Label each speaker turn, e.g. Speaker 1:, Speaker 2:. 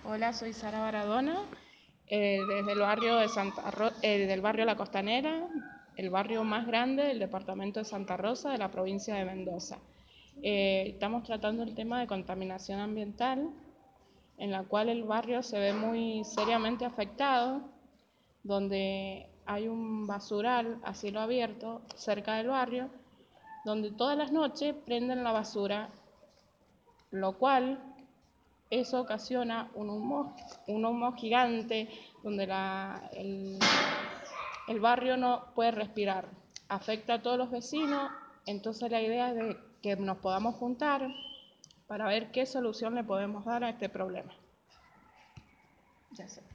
Speaker 1: Hola, soy Sara Baradona, desde el barrio de del barrio La Costanera, el barrio más grande del departamento de Santa Rosa de la provincia de Mendoza. Estamos tratando el tema de contaminación ambiental, en la cual el barrio se ve muy seriamente afectado, donde hay un basural a cielo abierto cerca del barrio, donde todas las noches prenden la basura, lo cual eso ocasiona un humo gigante donde el barrio no puede respirar. Afecta a todos los vecinos, entonces la idea es de que nos podamos juntar para ver qué solución le podemos dar a este problema. Ya sé.